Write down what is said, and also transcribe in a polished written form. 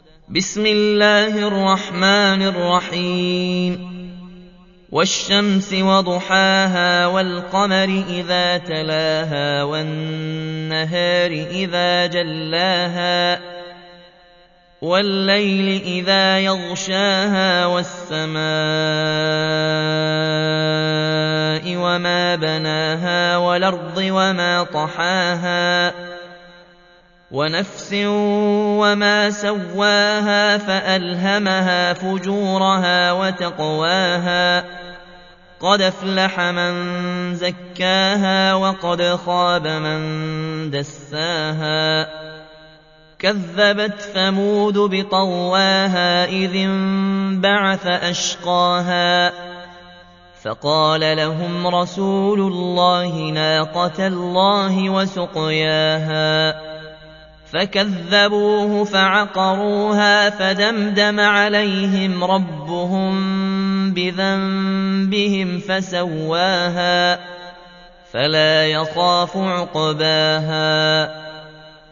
بسم الله الرحمن الرحيم والشمس وضحاها والقمر إذا تلاها والنهار إذا جلاها والليل إذا يغشاها والسماء وما بناها والأرض وما طحاها ونفس وما سواها فألهمها فجورها وتقواها قد أفلح من زكاها وقد خاب من دساها كذبت ثمود بطغواها إذ انبعث أشقاها فقال لهم رسول الله ناقة الله وسقياها فكذبوه فعقروها فدمدم عليهم ربهم بذنبهم فسواها فلا يخاف عقباها